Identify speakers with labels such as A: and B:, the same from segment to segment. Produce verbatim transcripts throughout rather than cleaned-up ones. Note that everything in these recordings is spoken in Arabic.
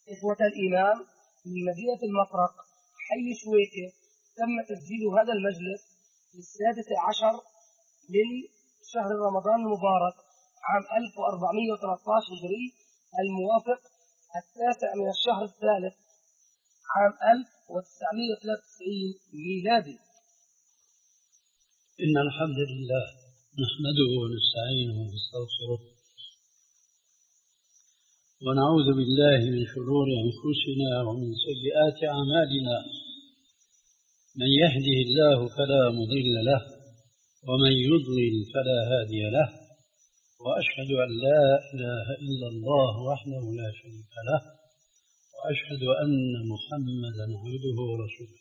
A: إخوة الإيمان، في مدينة المفرق حي شويكة تم تسجيل هذا المجلس في السادس عشر من شهر رمضان المبارك عام ألف وأربعمائة وثلاثة عشر هجري، الموافق التاسع من الشهر الثالث عام ألف وتسعمائة وثلاثة وتسعين ميلادي.
B: إن الحمد لله نحمده ونستعينه ونستغفره ونعوذ بالله من شرور أنفسنا ومن سيئات أعمالنا، من يهده الله فلا مضل له ومن يضلل فلا هادي له، وأشهد أن لا إله إلا الله وحده لا شريك له، وأشهد أن محمدا عبده ورسوله.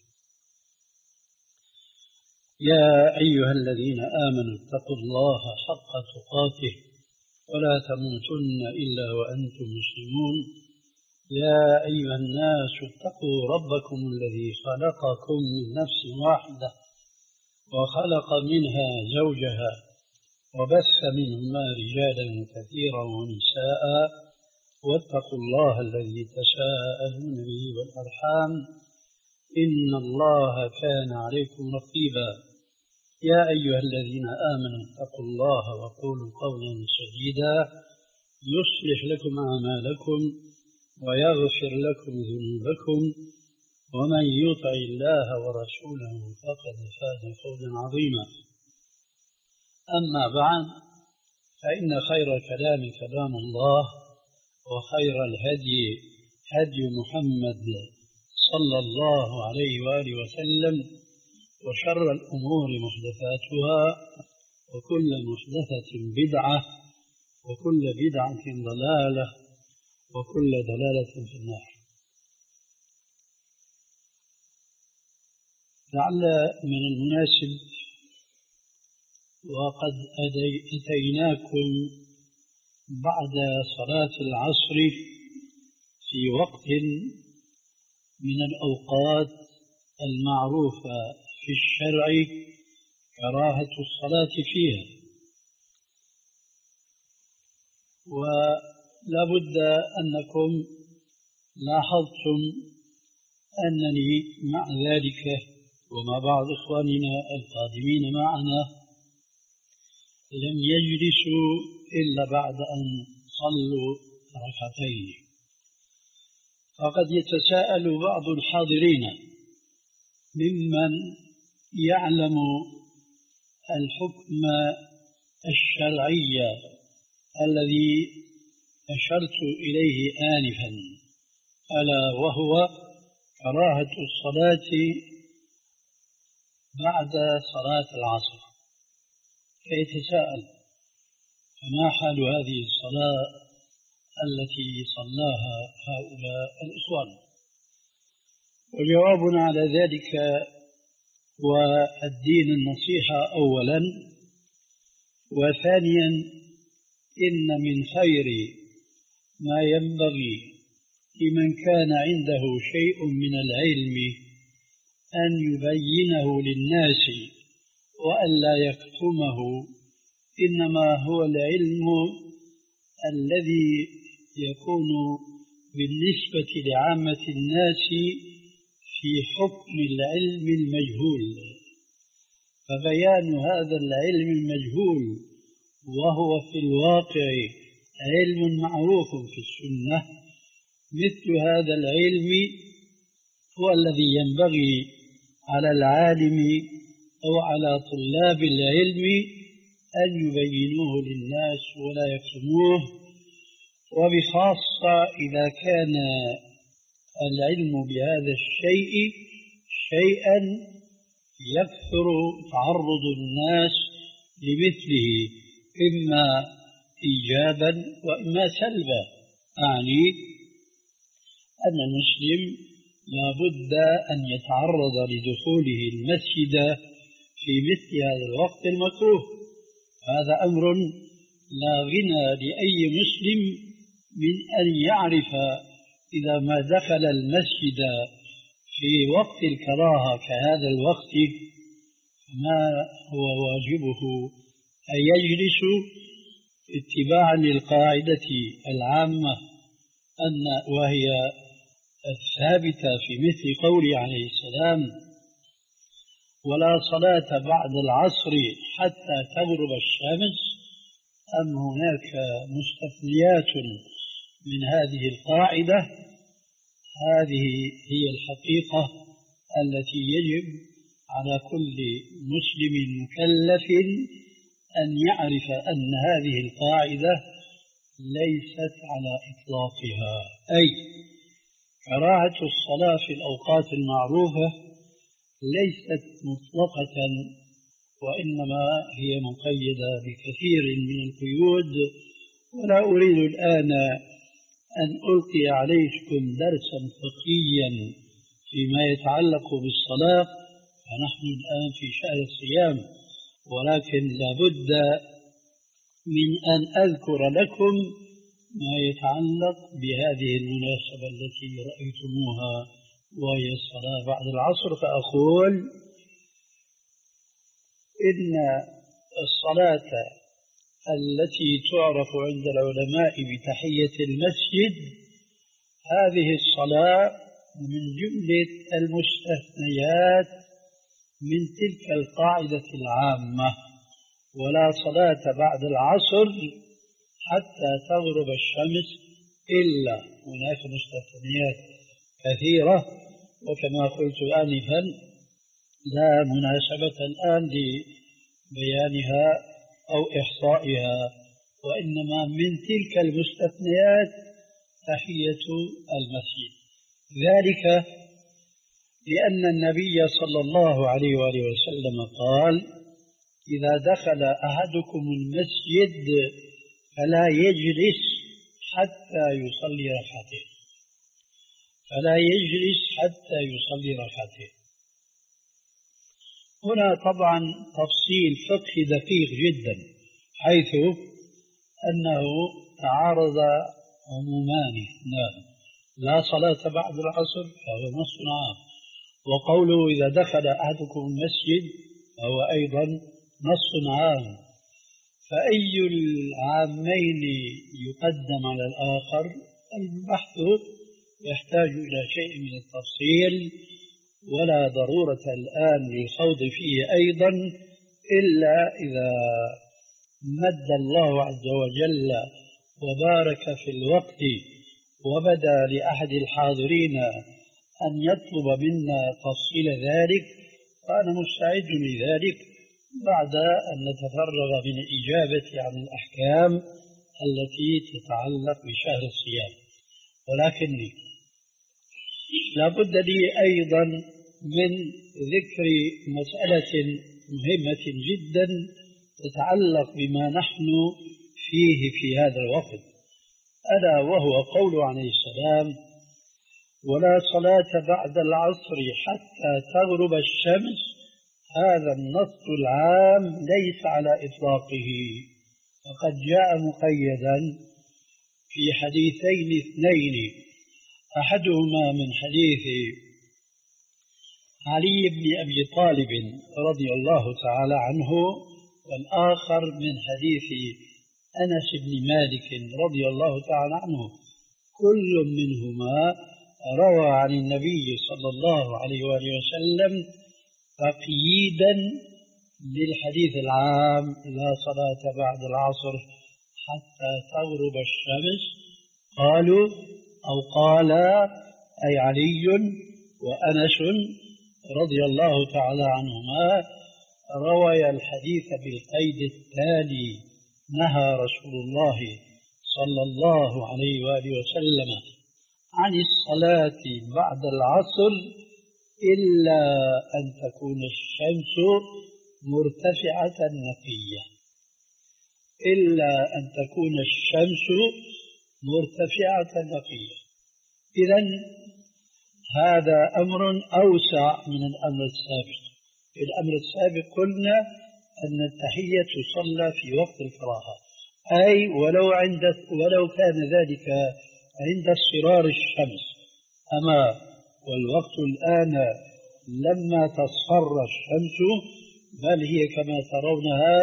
B: يا أيها الذين آمنوا اتقوا الله حق تقاته ولا تموتن إلا وأنتم مسلمون. يا أيها الناس اتقوا ربكم الذي خلقكم من نفس واحدة وخلق منها زوجها وبث منهما رجالا كثيرا ونساء، واتقوا الله الذي تساءلون به والأرحام إن الله كان عليكم رقيبا. يا أيها الذين آمنوا اتقوا الله وقولوا قولا سديدا يصلح لكم أعمالكم ويغفر لكم ذنوبكم، ومن يطع الله ورسوله فقد فاز فوزا عظيما. أما بعد، فإن خير الكلام كلام الله، وخير الهدي هدي محمد صلى الله عليه وآله وسلم، وشر الأمور محدثاتها، وكل محدثة بدعة، وكل بدعة ضلالة، وكل ضلالة في النار. لعل من المناسب وقد أتيناكم بعد صلاة العصر في وقت من الأوقات المعروفة في الشرع كراهة الصلاة فيها، ولا بد أنكم لاحظتم أنني مع ذلك ومع بعض إخواننا القادمين معنا لم يجلسوا إلا بعد أن صلوا ركعتين. فقد يتساءل بعض الحاضرين ممن يعلم الحكم الشرعي الذي أشرت إليه آنفا، ألا وهو كراهة الصلاة بعد صلاة العصر، فيتساءل: فما حال هذه الصلاة التي صلاها هؤلاء الإخوان؟ وجوابنا على ذلك والدين النصيحة أولا، وثانيا إن من خير ما ينبغي لمن كان عنده شيء من العلم أن يبينه للناس وألا يكتمه، إنما هو العلم الذي يكون بالنسبة لعامة الناس في حكم العلم المجهول. فبيان هذا العلم المجهول وهو في الواقع علم معروف في السنة، مثل هذا العلم هو الذي ينبغي على العالم أو على طلاب العلم أن يبينوه للناس ولا يكتموه، وبخاصة إذا كان العلم بهذا الشيء شيئا يكثر تعرض الناس لمثله، إما إيجابا وإما سلبا. أعني أن المسلم لا بد أن يتعرض لدخوله المسجد في مثل هذا الوقت المكروه. هذا أمر لا غنى لأي مسلم من أن يعرف إذا ما دخل المسجد في وقت الكراهة كهذا الوقت ما هو واجبه أن يجلس اتباعا للقاعدة العامة أن وهي الثابتة في مثل قوله عليه السلام: ولا صلاة بعد العصر حتى تغرب الشمس، أم هناك مستثنيات من هذه القاعدة؟ هذه هي الحقيقة التي يجب على كل مسلم مكلف أن يعرف أن هذه القاعدة ليست على إطلاقها، أي كراهة الصلاة في الأوقات المعروفة ليست مطلقة، وإنما هي مقيدة بكثير من القيود. ولا أريد الآن أن ألقي عليكم درسا فقهيا فيما يتعلق بالصلاة، فنحن الآن في شهر الصيام، ولكن لابد من أن أذكر لكم ما يتعلق بهذه المناسبة التي رأيتموها وهي الصلاة بعد العصر. فأقول إن الصلاة التي تعرف عند العلماء بتحية المسجد، هذه الصلاة من جملة المستثنيات من تلك القاعدة العامة: ولا صلاة بعد العصر حتى تغرب الشمس، إلا هناك مستثنيات كثيرة، وكما قلت آنفا لا مناسبة الآن لبيانها أو إحصائها، وإنما من تلك المستثنيات تحية المسجد، ذلك لأن النبي صلى الله عليه وآله وسلم قال: إذا دخل أحدكم المسجد فلا يجلس حتى يصلي ركعتين، فلا يجلس حتى يصلي ركعتين. هنا طبعا تفصيل فقهي دقيق جدا، حيث أنه تعارض عمومان اثنان: لا صلاة بعد العصر فهو نص عام، وقوله إذا دخل أحدكم المسجد فهو أيضا نص عام، فأي العامين يقدم على الآخر؟ البحث يحتاج إلى شيء من التفصيل، ولا ضرورة الآن للخوض فيه أيضا، إلا إذا مد الله عز وجل وبارك في الوقت وبدا لأحد الحاضرين أن يطلب منا تفصيل ذلك، فأنا مستعد لذلك بعد أن نتفرغ من الإجابة عن الأحكام التي تتعلق بشهر الصيام. ولكني لابد لي أيضا من ذكر مسألة مهمة جدا تتعلق بما نحن فيه في هذا الوقت، ألا وهو قول عليه السلام: ولا صلاة بعد العصر حتى تغرب الشمس. هذا النص العام ليس على إطلاقه، وقد جاء مقيدا في حديثين اثنين، أحدهما من حديث علي بن أبي طالب رضي الله تعالى عنه، والآخر من حديث أنس بن مالك رضي الله تعالى عنه، كل منهما روى عن النبي صلى الله عليه وآله وسلم تقييدا للحديث العام: لا صلاة بعد العصر حتى تغرب الشمس. قالوا أو قال أي علي وأنس رضي الله تعالى عنهما روي الحديث بالقيد التالي: نهى رسول الله صلى الله عليه وآله وسلم عن الصلاة بعد العصر إلا أن تكون الشمس مرتفعة نقية، إلا أن تكون الشمس مرتفعة نقية. إذن هذا أمر أوسع من الأمر السابق. في الأمر السابق قلنا أن التحية تصلى في وقت الكراهة، أي ولو عند ولو كان ذلك عند اصفرار الشمس. أما والوقت الآن لما تصفر الشمس، بل هي كما ترونها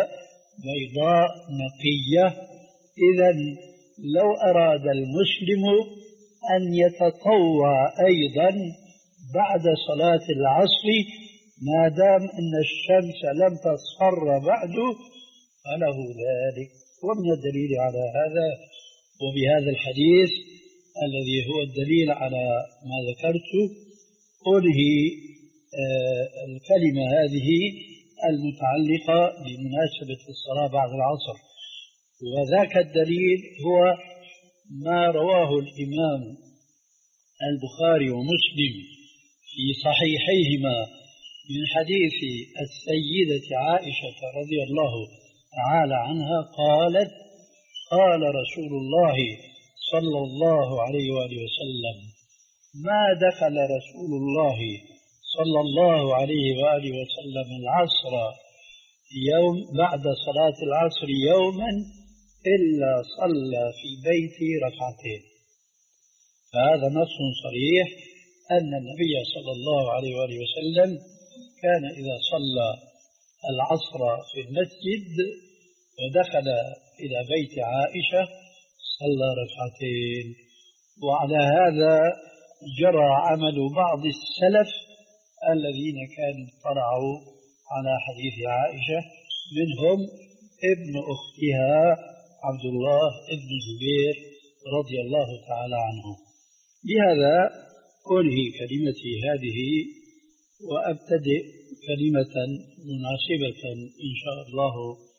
B: بيضاء نقية. إذن لو أراد المسلم أن يتطوع أيضا بعد صلاة العصر ما دام أن الشمس لم تصفر بعد، فله ذلك. ومن الدليل على هذا وبهذا الحديث الذي هو الدليل على ما ذكرته أنهي آه الكلمة هذه المتعلقة بمناسبة الصلاة بعد العصر. وذاك الدليل هو ما رواه الإمام البخاري ومسلم في صحيحيهما من حديث السيدة عائشة رضي الله تعالى عنها قالت: قال رسول الله صلى الله عليه وآله وسلم: ما دخل رسول الله صلى الله عليه وآله وسلم العصر يوم بعد صلاة العصر يوما إلا صلى في بيتي ركعتين. فهذا نص صريح أن النبي صلى الله عليه وآله وسلم كان إذا صلى العصر في المسجد ودخل إلى بيت عائشة صلى ركعتين. وعلى هذا جرى عمل بعض السلف الذين كانوا اطلعوا على حديث عائشة، منهم ابن أختها عبد الله ابن الزبير رضي الله تعالى عنه. بهذا أنهي كلمتي هذه وأبتدئ كلمة مناسبة إن شاء الله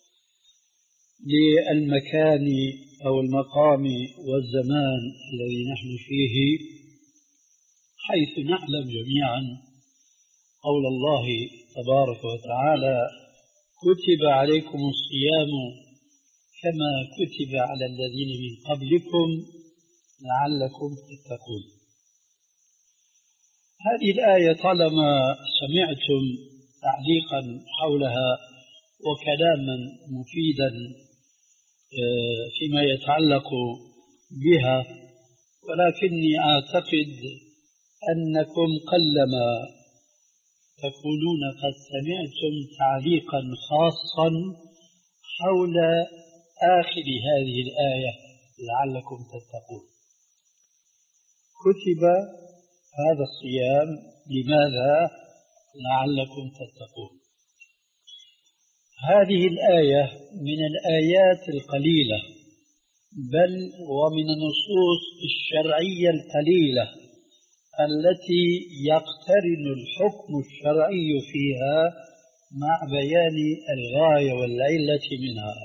B: للمكان أو المقام والزمان الذي نحن فيه، حيث نعلم جميعا قول الله تبارك وتعالى: كتب عليكم الصيام كما كتب على الذين من قبلكم لعلكم تتقون. هذه الآية طالما سمعتم تعليقا حولها وكلاما مفيدا فيما يتعلق بها، ولكني أعتقد أنكم قلما تكونون قد سمعتم تعليقا خاصا حول آخر هذه الآية لعلكم تتقون. كتب هذا الصيام لماذا؟ لعلكم تتقون. هذه الآية من الآيات القليلة بل ومن النصوص الشرعية القليلة التي يقترن الحكم الشرعي فيها مع بيان الغاية والعلة منها.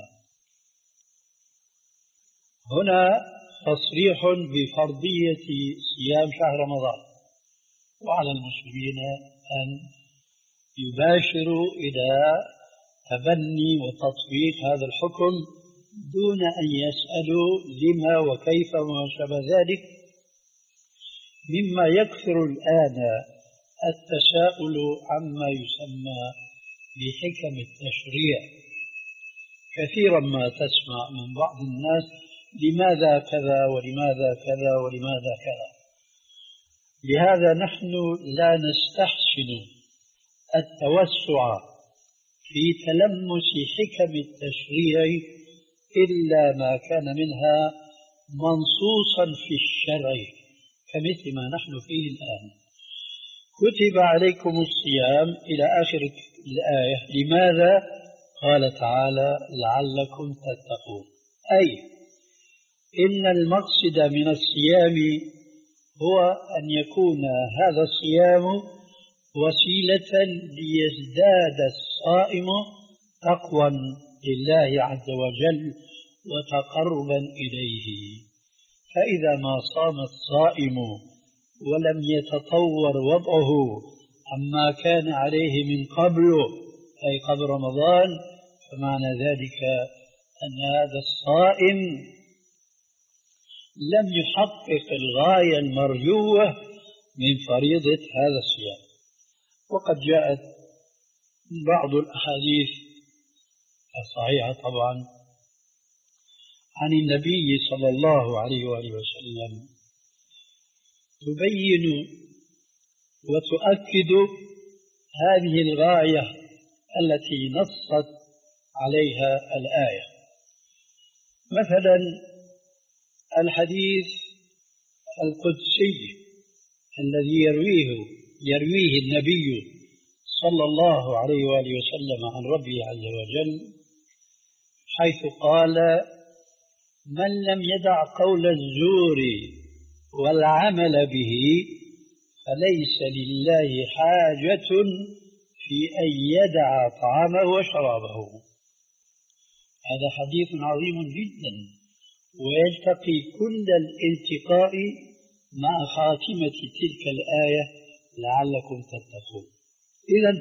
B: هنا تصريح بفرضية صيام شهر رمضان، وعلى المسلمين أن يباشروا إلى تبني وتطبيق هذا الحكم دون أن يسألوا لما وكيف وما شابه ذلك، مما يكثر الآن التساؤل عما يسمى بحكم التشريع. كثيرا ما تسمع من بعض الناس: لماذا كذا ولماذا كذا ولماذا كذا. لهذا نحن لا نستحسن التوسع في تلمس حكم التشريع إلا ما كان منها منصوصا في الشرع، كمثل ما نحن فيه الآن. كتب عليكم الصيام إلى آخر الآية. لماذا؟ قال تعالى: لعلكم تتقون. أي إن المقصد من الصيام هو أن يكون هذا الصيام وسيلة ليزداد الصائم تقوى لله عز وجل وتقربا إليه. فإذا ما صام الصائم ولم يتطور وضعه عما كان عليه من قبل أي قبل رمضان، فمعنى ذلك أن هذا الصائم لم يحقق الغاية المرجوة من فريضة هذا الصيام. وقد جاءت بعض الأحاديث الصحيحة طبعا عن النبي صلى الله عليه وآله وسلم تبين وتؤكد هذه الغاية التي نصت عليها الآية. مثلا الحديث القدسي الذي يرويه يرويه النبي صلى الله عليه وآله وسلم عن ربه عز وجل، حيث قال: من لم يدع قول الزور والعمل به فليس لله حاجة في أن يدع طعامه وشرابه. هذا حديث عظيم جدا، ويلتقي كل الالتقاء مع خاتمة تلك الآية: لعلكم تتقون. إذن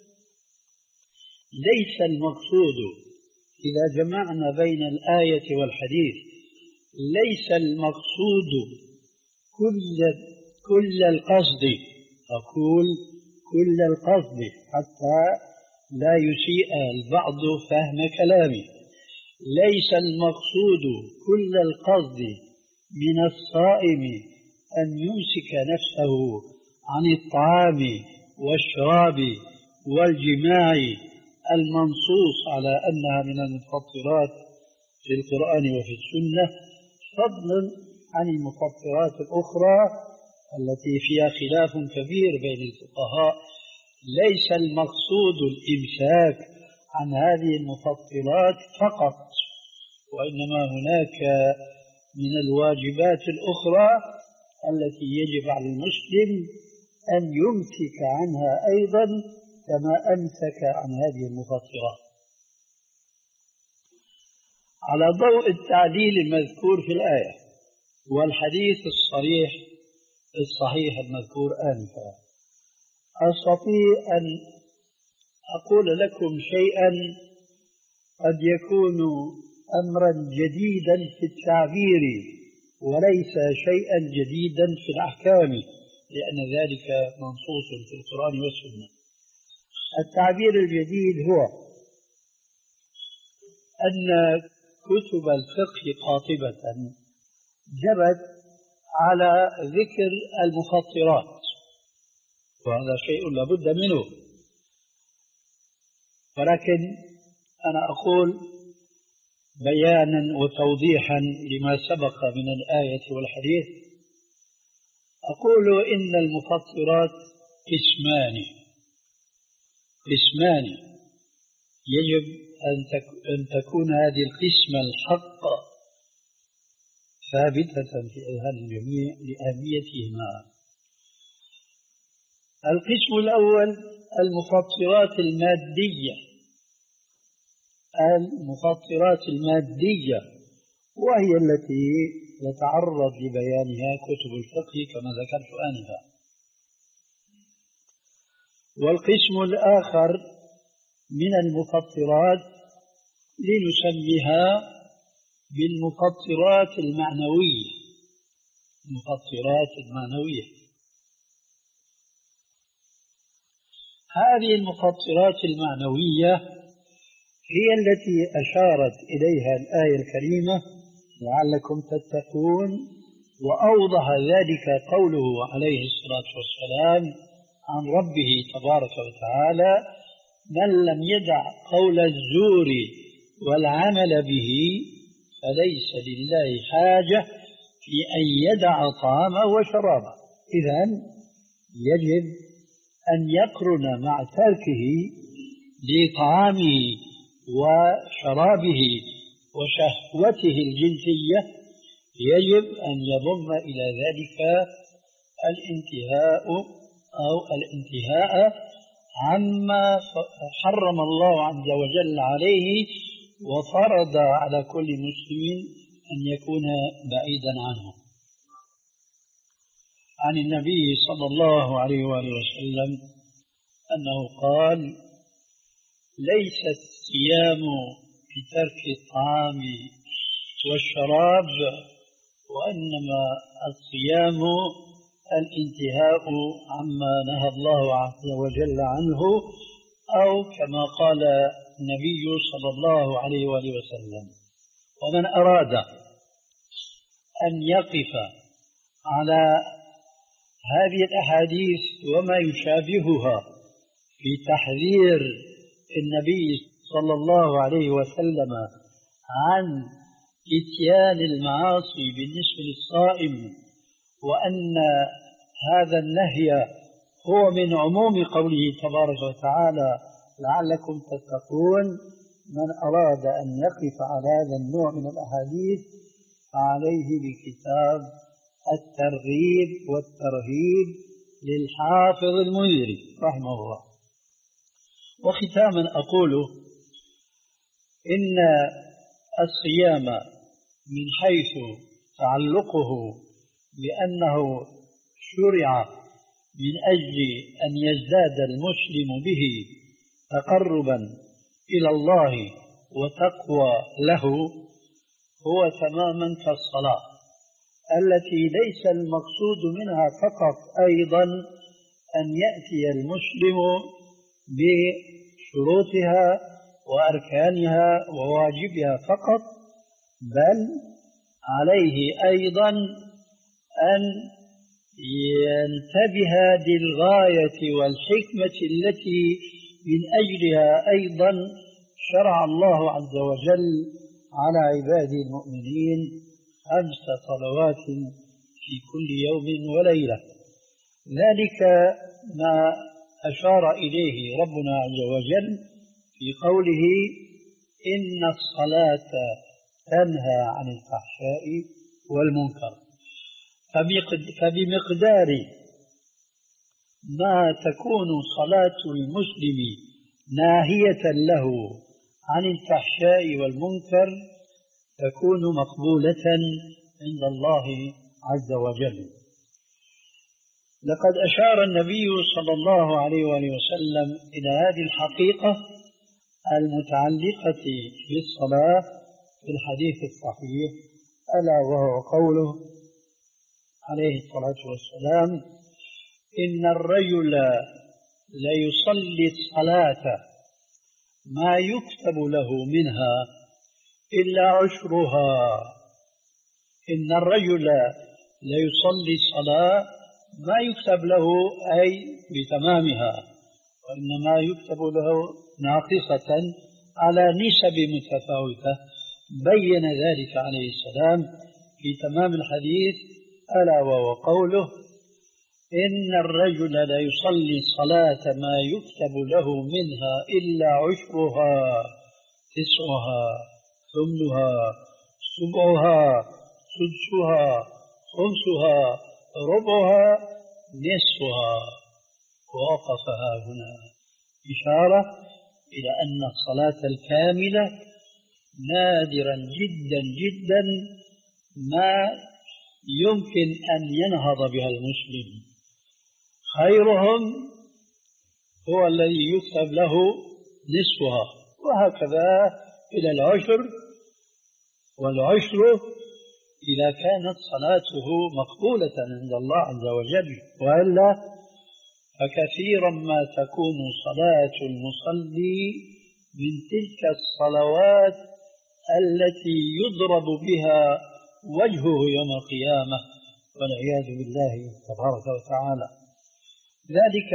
B: ليس المقصود إذا جمعنا بين الآية والحديث، ليس المقصود كل كل القصد، أقول كل القصد حتى لا يسيء البعض فهم كلامي، ليس المقصود كل القصد من الصائم أن يمسك نفسه عن الطعام والشراب والجماع المنصوص على أنها من المفطرات في القرآن وفي السنة، فضلا عن المفطرات الأخرى التي فيها خلاف كبير بين الفقهاء. ليس المقصود الإمساك عن هذه المفطرات فقط، وإنما هناك من الواجبات الأخرى التي يجب على المسلم أن يمسك عنها أيضا كما أمسك عن هذه المفطرات. على ضوء التعليل المذكور في الآية والحديث الصريح الصحيح المذكور آنفا، أستطيع أن أقول لكم شيئا قد يكون أمرا جديدا في التعبير وليس شيئا جديدا في الأحكام، لأن ذلك منصوص في القرآن والسنة. التعبير الجديد هو أن كتب الفقه قاطبة جبت على ذكر المفطرات، وهذا شيء لابد منه، ولكن أنا أقول بيانا وتوضيحا لما سبق من الآية والحديث، أقول إن المفطرات قسمان قسمان يجب أن تكون هذه القسمة الحق ثابتة في أذهان الجميع لأهميتهما. القسم الأول المفطرات المادية، المفطرات المادية وهي التي يتعرض لبيانها كتب الفقه كما ذكرت آنفا. والقسم الآخر من المفطرات لنسميها بالمفطرات المعنوية، المفطرات المعنوية. هذه المفطرات المعنوية هي التي أشارت إليها الآية الكريمة: لعلكم تتقون، وأوضح ذلك قوله عليه الصلاة والسلام عن ربه تبارك وتعالى: من لم يدع قول الزور والعمل به فليس لله حاجة في أن يدع طعامه وشرابه. إذن يجب أن يقرن مع تركه لطعامه وشرابه وشهوته الجنسية، يجب أن يضم إلى ذلك الانتهاء أو الانتهاء عما حرم الله عز وجل عليه وفرض على كل مسلم أن يكون بعيدا عنه. عن النبي صلى الله عليه وآله وسلم أنه قال: ليس الصيام بترك الطعام والشراب، وإنما الصيام الانتهاء عما نهى الله عز وجل عنه، أو كما قال النبي صلى الله عليه وآله وسلم. ومن أراد أن يقف على هذه الأحاديث وما يشابهها في تحذير النبي صلى الله عليه وسلم عن إتيان المعاصي بالنسبة للصائم وأن هذا النهي هو من عموم قوله تبارك وتعالى لعلكم تتقون. من أراد أن يقف على هذا النوع من الأحاديث فعليه بكتاب الترغيب والترهيب للحافظ المنذري رحمه الله. وختاما أقول إن الصيام من حيث تعلقه بأنه شرع من أجل أن يزداد المسلم به تقربا إلى الله وتقوى له هو تماما كالصلاة التي ليس المقصود منها فقط أيضا أن يأتي المسلم بشروطها وأركانها وواجبها فقط، بل عليه أيضا أن ينتبه للغاية والحكمة التي من أجلها أيضا شرع الله عز وجل على عباده المؤمنين خمس صلوات في كل يوم وليلة. ذلك ما أشار إليه ربنا عز وجل في قوله إن الصلاة تنهى عن الفحشاء والمنكر. فبمقدار ما تكون صلاة المسلم ناهية له عن الفحشاء والمنكر تكون مقبولة عند الله عز وجل. لقد أشار النبي صلى الله عليه وآله وسلم إلى هذه الحقيقة المتعلقة بالصلاة في الحديث الصحيح، ألا وهو قوله عليه الصلاة والسلام إن الرجل ليصلي الصلاة ما يكتب له منها إلا عشرها. إن الرجل ليصلي الصلاة ما يكتب له أي بتمامها، وإنما يكتب له ناقصة على نسب متفاوتة. بين ذلك عليه السلام في تمام الحديث، ألا وهو قوله إن الرجل لا يصلي الصلاة ما يكتب له منها إلا عشرها، تسعها، ثمنها، سبعها، سدسها، خمسها، ربعها، نصفها. ووقفها هنا إشارة إلى أن الصلاة الكاملة نادرا جدا جدا ما يمكن أن ينهض بها المسلم. خيرهم هو الذي يكتب له نصفها، وهكذا إلى العشر، والعشر إذا كانت صلاته مقبولة عند الله عز وجل، وإلا فكثيرا ما تكون صلاة المصلي من تلك الصلوات التي يضرب بها وجهه يوم القيامة والعياذ بالله تبارك وتعالى. ذلك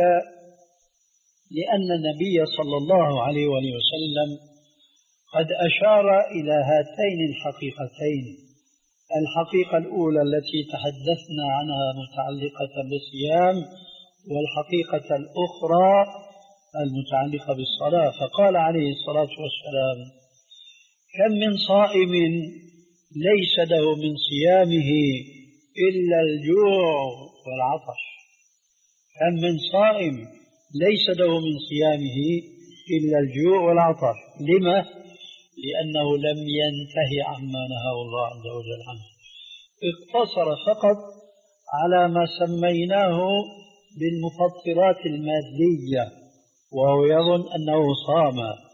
B: لأن النبي صلى الله عليه وسلم قد أشار إلى هاتين الحقيقتين: الحقيقة الأولى التي تحدثنا عنها متعلقة بالصيام، والحقيقة الأخرى المتعلقة بالصلاة. فقال عليه الصلاة والسلام: كم من صائم ليس له من صيامه إلا الجوع والعطش. كم من صائم ليس له من صيامه إلا الجوع والعطش. لما؟ لأنه لم ينتهي عما نهى الله عز وجل عنه، اقتصر فقط على ما سميناه بالمفطرات المادية، وهو يظن أنه صام.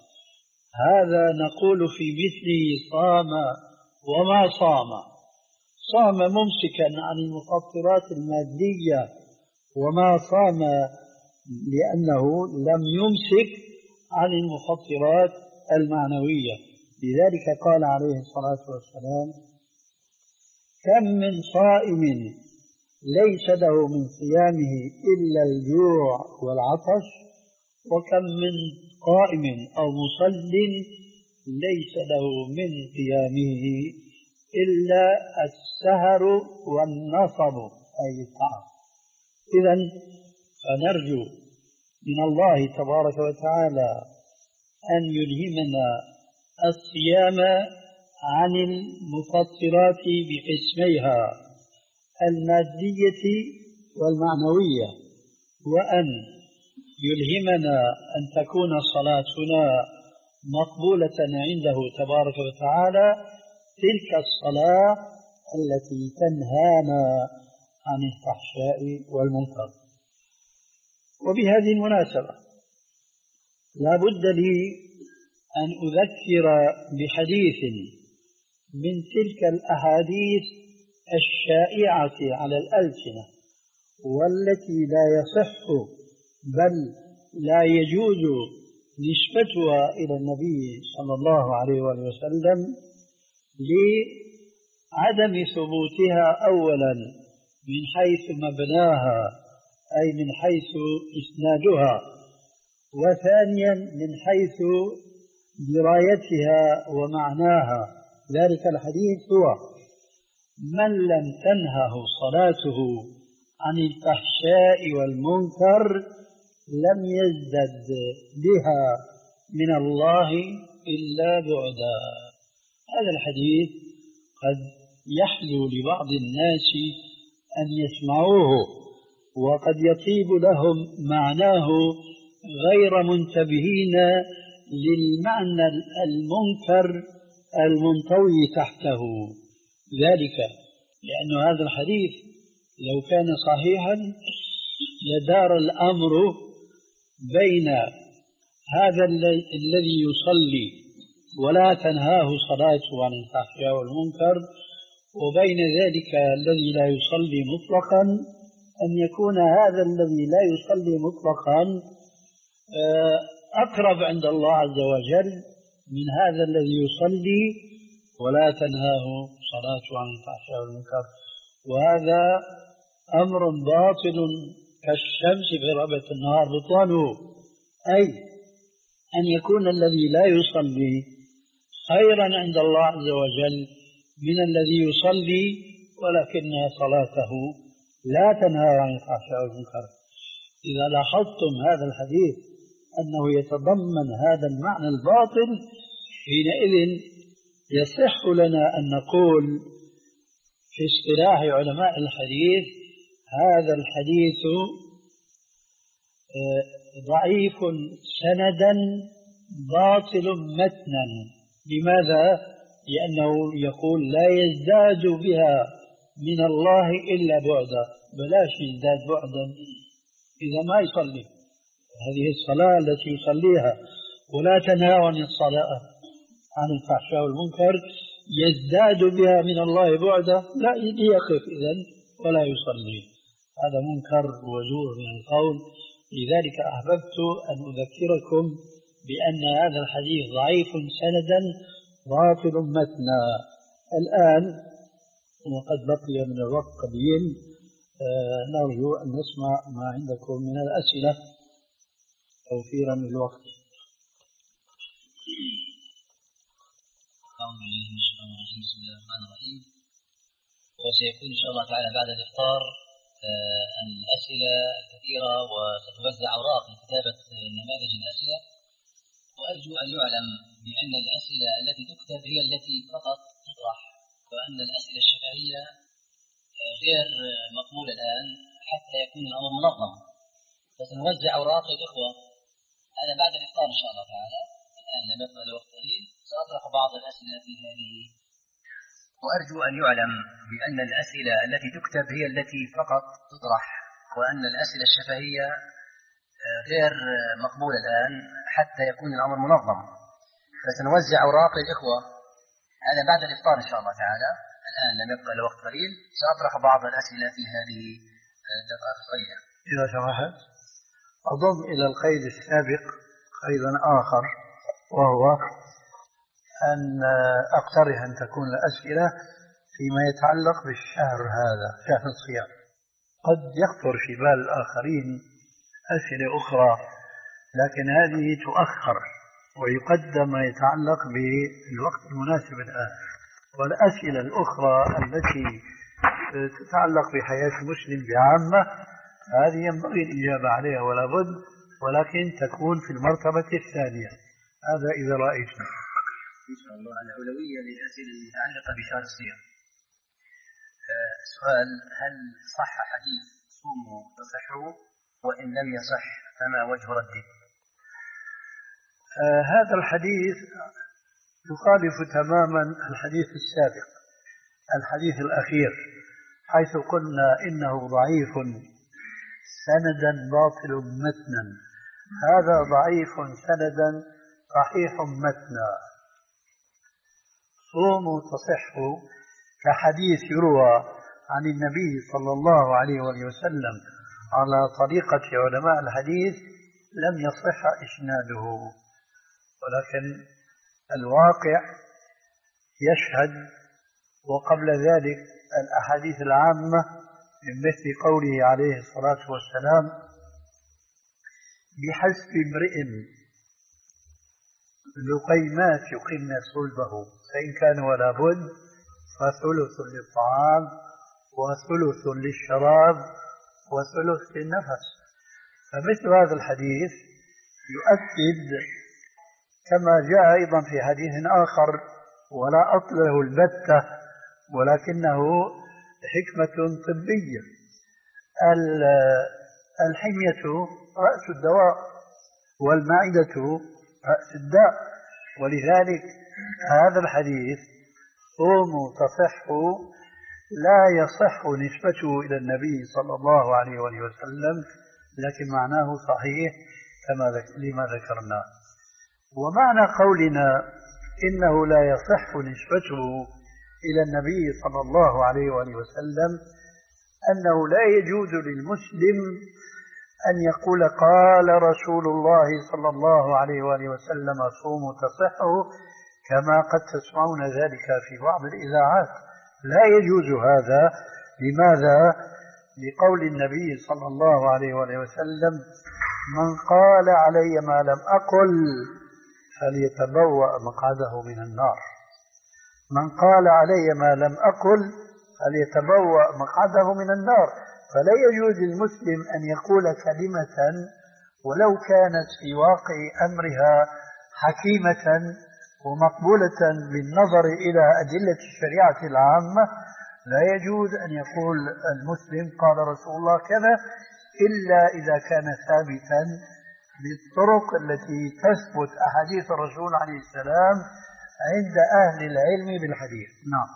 B: هذا نقول في مثله صام وما صام. صام ممسكا عن المفطرات المادية، وما صام لأنه لم يمسك عن المفطرات المعنوية. لذلك قال عليه الصلاة والسلام: كم من صائم ليس له من صيامه إلا الجوع والعطش، وكم من قائم أو مصل ليس له من قيامه إلا السهر والنصب أي الطعام. إذن فنرجو من الله تبارك وتعالى أن يلهمنا الصيام عن المفطرات بقسميها المادية والمعنوية، وأن يلهمنا أن تكون صلاتنا مقبولة عنده تبارك وتعالى تلك الصلاة التي تنهانا عن الفحشاء والمنكر. وبهذه المناسبة لا بد لي أن أذكر بحديث من تلك الأحاديث الشائعة على الألسنة والتي لا يصح بل لا يجوز نسبتها إلى النبي صلى الله عليه وسلم لعدم ثبوتها أولا من حيث مبناها أي من حيث إسنادها، وثانيا من حيث درايتها ومعناها. ذلك الحديث هو: من لم تنهه صلاته عن الفحشاء والمنكر لم يزدد بها من الله إلا بعدا. هذا الحديث قد يحلو لبعض الناس أن يسمعوه وقد يطيب لهم معناه غير منتبهين للمعنى المنكر المنطوي تحته. ذلك لأن هذا الحديث لو كان صحيحا لدار الأمر بين هذا الذي يصلي ولا تنهاه صلاته عن الفحشاء والمنكر وبين ذلك الذي لا يصلي مطلقا، أن يكون هذا الذي لا يصلي مطلقا أقرب عند الله عز وجل من هذا الذي يصلي ولا تنهاه صلاته عن الفحشاء والمنكر. وهذا أمر باطل كالشمس في ربة النهار بطلانه، أي أن يكون الذي لا يصلي خيرا عند الله عز وجل من الذي يصلي ولكن صلاته لا تنهى عن الفحشاء والمنكر. إذا لاحظتم هذا الحديث أنه يتضمن هذا المعنى الباطل، حينئذ يصح لنا أن نقول في اصطلاح علماء الحديث: هذا الحديث ضعيف سندا باطل متنا. لماذا؟ لأنه يقول لا يزداد بها من الله إلا بعدا. بلاش يزداد بعدا إذا ما يصلي هذه الصلاة التي يصليها ولا تنهى عن الصلاة عن الفحشاء والمنكر يزداد بها من الله بعدا، لا يقف إذن ولا يصلي. هذا منكر وزور من القول. لذلك أحببت أن أذكركم بأن هذا الحديث ضعيف سندا باطل متنا. الآن وقد بقي من الوقت قليل، نرجو أن نسمع ما عندكم من الأسئلة توفيرا للوقت.
C: أعوذ بالله من الشيطان الرجيم. بسم الله الرحمن الرحيم. وسيكون إن شاء الله تعالى بعد الإفطار الأسئلة كثيرة وستوزع أوراق لكتابة نماذج الأسئلة. وأرجو أن يعلم بأن الأسئلة التي تكتب هي التي فقط تطرح، وأن الأسئلة الشفهية غير مقبولة الآن حتى يكون الأمر منظم. فسنوزع أوراق للإخوة هذا بعد الإفطار إن شاء الله تعالى. الآن لم يبقى الوقت قليل، سأطرح بعض الأسئلة في هذه. وأرجو أن يعلم بأن الأسئلة التي تكتب هي التي فقط تطرح، وأن الأسئلة الشفهية غير مقبولة الآن حتى يكون الأمر منظم. فسنوزع أوراق للإخوة هذا بعد الإفطار إن شاء الله تعالى. الآن لم يبقى الوقت قليل، سأطرح بعض الأسئلة في هذه الدقائق القليلة.
B: إذا سمحت أضم إلى القيد السابق قيدا آخر، وهو أن أقترح أن تكون الأسئلة فيما يتعلق بالشهر هذا، شهر الصيام. قد يخطر في بال الآخرين أسئلة أخرى، لكن هذه تؤخر ويقدم ما يتعلق بالوقت المناسب الآن. والأسئلة الأخرى التي
D: تتعلق بحياة المسلم بعامة، هذه ينبغي الإجابة عليها ولا بد، ولكن تكون في المرتبة الثانية. هذا إذا رأيتم.
C: إن شاء الله الأولوية للأسئلة المتعلقة بشهر الصيام. سؤال: هل صح حديث صوموا تصحوا، وإن لم يصح فما وجه رده؟
D: آه هذا الحديث يخالف تماما الحديث السابق، الحديث الأخير، حيث قلنا إنه ضعيف سندا باطل متنا. هذا ضعيف سندا صحيح متنا. صوموا تصحوا كحديث يروى عن النبي صلى الله عليه وسلم على طريقة علماء الحديث لم يصح إسناده، ولكن الواقع يشهد. وقبل ذلك الأحاديث العامة من مثل قوله عليه الصلاة والسلام: بحسب امرئ لقيمات يقمن صلبه، فإن كان ولا بد فثلث للطعام وثلث للشراب وثلث للنفس. فمثل هذا الحديث يؤكد كما جاء أيضا في حديث آخر ولا أصله البتة ولكنه حكمة طبية: الحمية رأس الدواء والمعدة رأس الداء. ولذلك هذا الحديث صوموا تصحوا لا يصح نسبته إلى النبي صلى الله عليه وسلم، لكن معناه صحيح كما لما ذكرنا. ومعنى قولنا إنه لا يصح نسبته إلى النبي صلى الله عليه وسلم أنه لا يجوز للمسلم أن يقول قال رسول الله صلى الله عليه وسلم صوموا تصحوا، كما قد تسمعون ذلك في بعض الإذاعات. لا يجوز هذا. لماذا؟ لقول النبي صلى الله عليه وسلم: من قال علي ما لم أقل فليتبوأ مقعده من النار. من قال علي ما لم أقل فليتبوأ مقعده من النار. فلا يجوز للمسلم أن يقول كلمة ولو كانت في واقع أمرها حكيمة ومقبولة بالنظر إلى أدلة الشريعة العامة. لا يجوز أن يقول المسلم قال رسول الله كذا إلا إذا كان ثابتا بالطرق التي تثبت أحاديث الرسول عليه السلام عند أهل العلم بالحديث. نعم.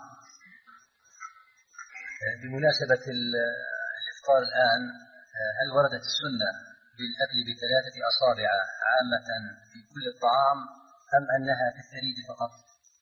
C: بمناسبة الإفطار الآن، هل وردت السنة بالأكل بثلاثة أصابع عامة في كل الطعام أم أنها في الثريد فقط؟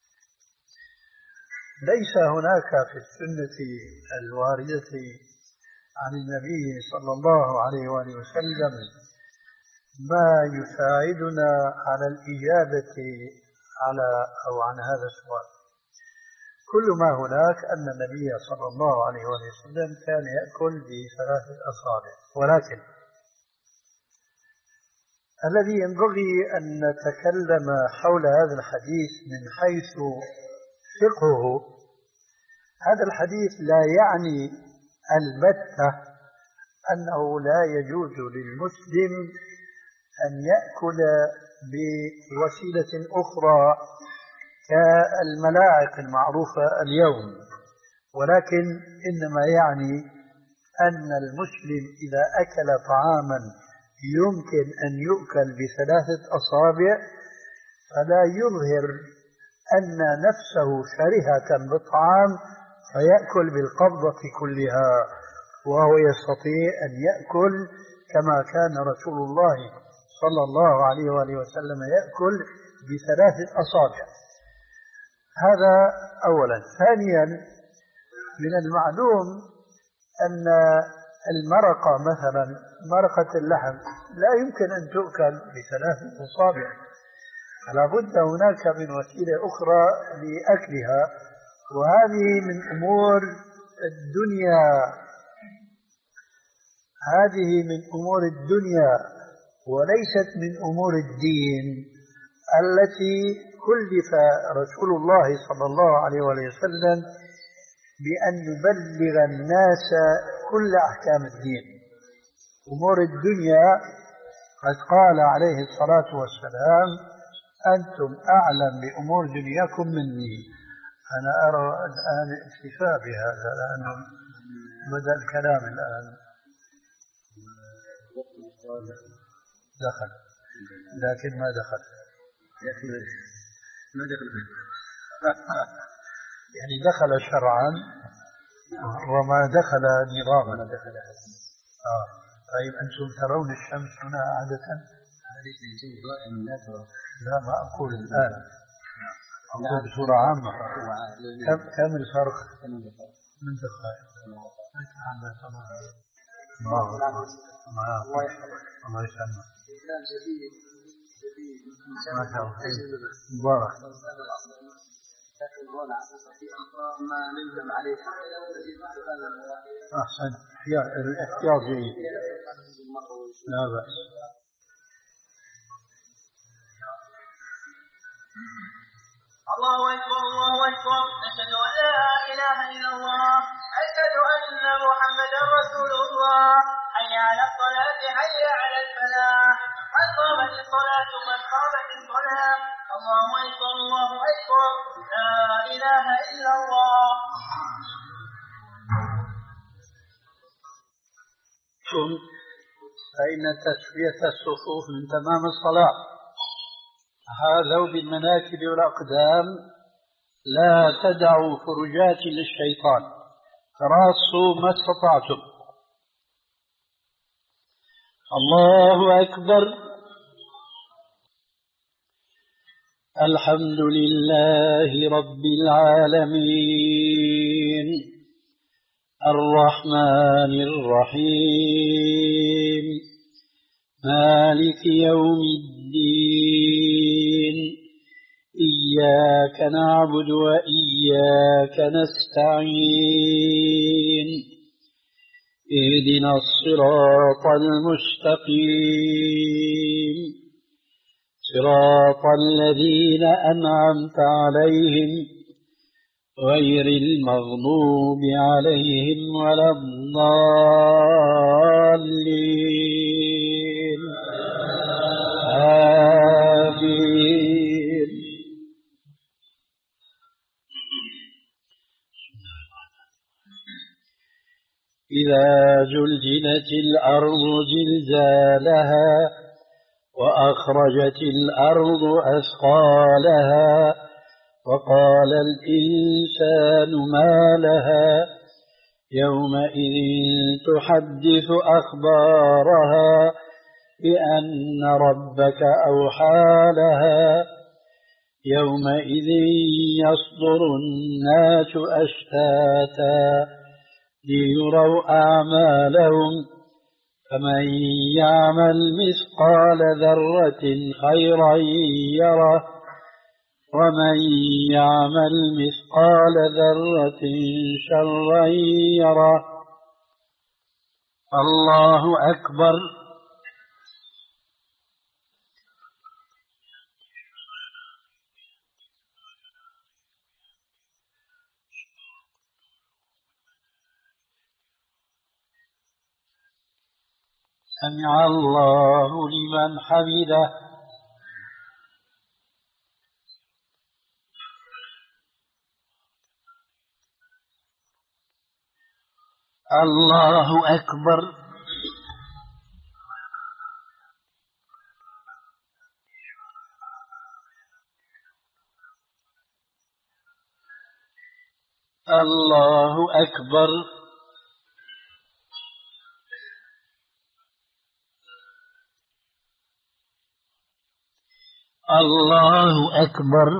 D: ليس هناك في السنة الواردة عن النبي صلى الله عليه وآله وسلم ما يساعدنا على الإجابة على أو عن هذا السؤال. كل ما هناك أن النبي صلى الله عليه وآله وسلم كان يأكل بثلاثة أصابع. ولكن الذي ينبغي أن نتكلم حول هذا الحديث من حيث فقهه، هذا الحديث لا يعني البتة أنه لا يجوز للمسلم أن يأكل بوسيلة أخرى كالملاعق المعروفة اليوم، ولكن إنما يعني أن المسلم إذا أكل طعاما يمكن أن يؤكل بثلاثة أصابع فلا يظهر أن نفسه شرهة بالطعام فيأكل بالقبضة كلها، وهو يستطيع أن يأكل كما كان رسول الله صلى الله عليه وآله وسلم يأكل بثلاثة أصابع. هذا أولا. ثانيا، من المعلوم أن المرقة مثلا مرقة اللحم لا يمكن أن تؤكل بثلاثة أصابع، فلا بد هناك من وسيلة أخرى لأكلها، وهذه من أمور الدنيا هذه من أمور الدنيا وليست من أمور الدين التي كلف رسول الله صلى الله عليه وسلم بأن نبلغ الناس كل أحكام الدين. أمور الدنيا قد قال عليه الصلاة والسلام أنتم أعلم بأمور دنياكم مني. أنا أرى الآن الاكتفاء بهذا لأنه بدأ الكلام الآن. دخل لكن ما دخل
C: ما دخل
D: يعني دخل شرعا وما دخل نظاما. آه. طيب أنتم ترون الشمس هنا عادة؟ لا ما أقول الآن، أقول بصورة عامة. كم كم الفرق من دقائق؟ ما ما الله يسلمك. ما شاء الله مبارك. أحسن الاحتياط جيد لا بأس.
E: الله أكبر الله أكبر أشهد أن لا إله إلا الله أشهد أن محمدا رسول الله حي على الصلاة حي على الفلاح قد قامت الصلاة قد قامت الصلاة الله أكبر الله أكبر لا إله إلا الله.
D: فإن تسوية الصفوف من تمام الصلاة. هذا بالمناكب والأقدام لا تدعوا فرجات للشيطان، تراصوا ما استطعتم. الله أكبر. الحمد لله رب العالمين الرحمن الرحيم مالك يوم الدين إياك نعبد وإياك نستعين اهدنا الصراط المستقيم صراط الذين أنعمت عليهم غير المغضوب عليهم ولا الضالين آمين. إذا زلزلت الأرض زلزالها وأخرجت الأرض أثقالها وقال الإنسان ما لها يومئذ تحدث أخبارها بأن ربك أوحى لها يومئذ يصدر الناس أشتاتا ليروا أعمالهم فمن يعمل مثقال ذرة خيرا يره ومن يعمل مثقال ذرة شرا يره. الله أكبر. سمع الله لمن حمده. الله أكبر. الله أكبر. الله أكبر.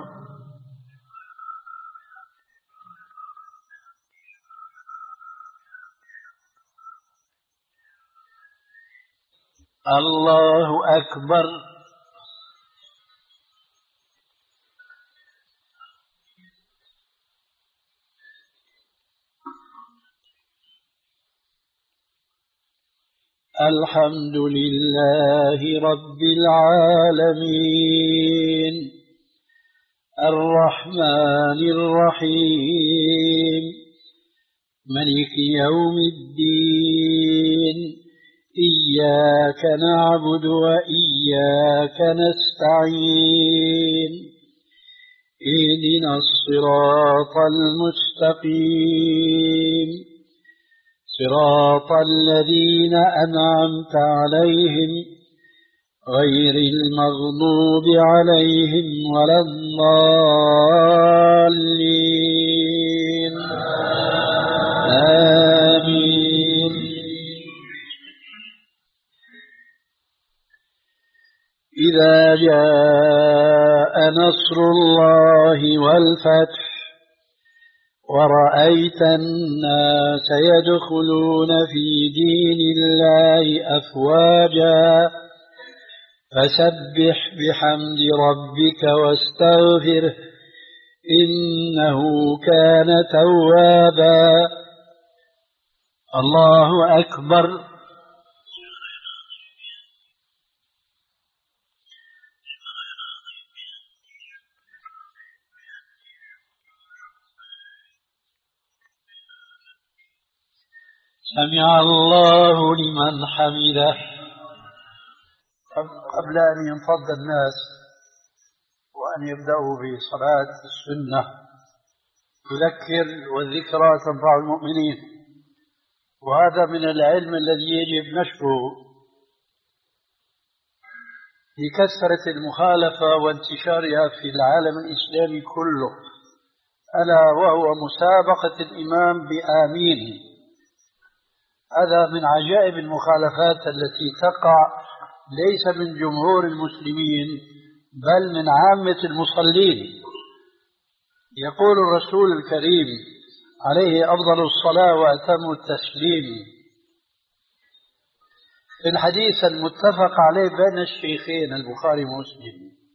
D: الله أكبر. الحمد لله رب العالمين الرحمن الرحيم
B: ملك يوم الدين إياك نعبد وإياك نستعين اهدنا الصراط المستقيم صراط الذين أنعمت عليهم غير المغضوب عليهم ولا الضالين آمين. إذا جاء نصر الله والفتح ورأيت الناس يدخلون في دين الله أفواجا فسبح بحمد ربك واستغفره إنه كان توابا. الله أكبر. سمع الله لمن حمده.
D: قبل أن ينفض الناس وأن يبدأوا بصلاة السنة يذكر والذكرى تنفع المؤمنين، وهذا من العلم الذي يجب نشره لكثرة المخالفة وانتشارها في العالم الإسلامي كله، ألا وهو مسابقة الإمام بآمين. هذا من عجائب المخالفات التي تقع ليس من جمهور المسلمين بل من عامة المصلين. يقول الرسول الكريم عليه أفضل الصلاة وأتم التسليم في الحديث المتفق عليه بين الشيخين البخاري ومسلم،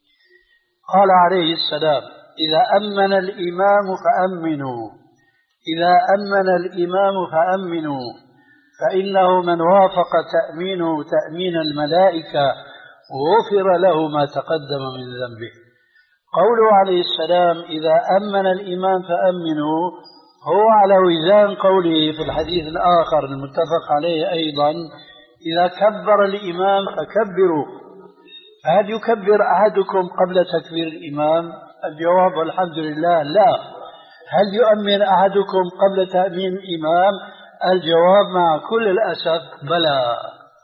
D: قال عليه السلام: إذا أمن الإمام فأمنوا، إذا أمن الإمام فأمنوا، فإنه من وافق تأمينه تأمين الملائكة غفر له ما تقدم من ذنبه. قوله عليه السلام إذا أمن الإمام فأمنوا هو على وزان قوله في الحديث الآخر المتفق عليه أيضا: إذا كبر الإمام فكبروا. هل يكبر أحدكم قبل تكبير الإمام؟ الجواب والحمد لله لا. هل يؤمن أحدكم قبل تأمين الإمام؟ الجواب مع كل الأسف بلى.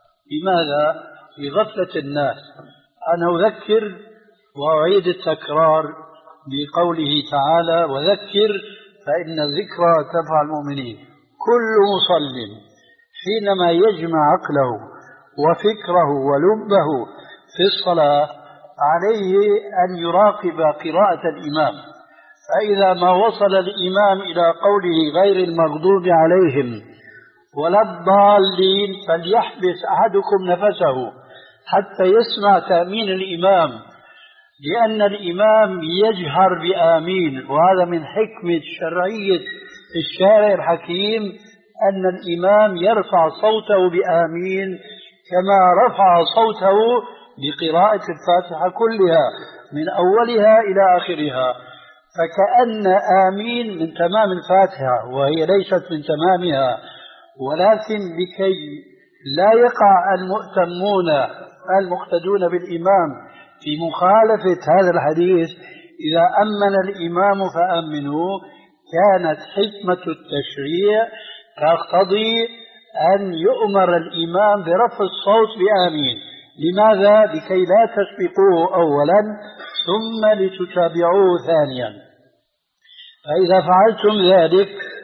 D: لماذا؟ في غفلة الناس. أنا أذكر وأعيد التكرار بقوله تعالى: وذكر فإن الذكرى تنفع المؤمنين. كل مصل حينما يجمع عقله وفكره ولبه في الصلاة عليه أن يراقب قراءة الإمام، فإذا ما وصل الإمام إلى قوله غير المغضوب عليهم ولا الضالين فليحبس أحدكم نفسه حتى يسمع تأمين الإمام، لأن الإمام يجهر بآمين، وهذا من حكمة شرعية الشارع الحكيم أن الإمام يرفع صوته بآمين كما رفع صوته بقراءة الفاتحة كلها من أولها إلى آخرها. فكأن آمين من تمام الفاتحة وهي ليست من تمامها، ولكن لكي لا يقع المؤتمون المقتدون بالإمام في مخالفة هذا الحديث إذا أمن الإمام فأمنوا، كانت حكمة التشريع تقتضي أن يؤمر الإمام برفع الصوت بآمين. لماذا؟ لكي لا تسبقوه أولا ثم لتتابعوه ثانيا. فإذا فعلتم ذلك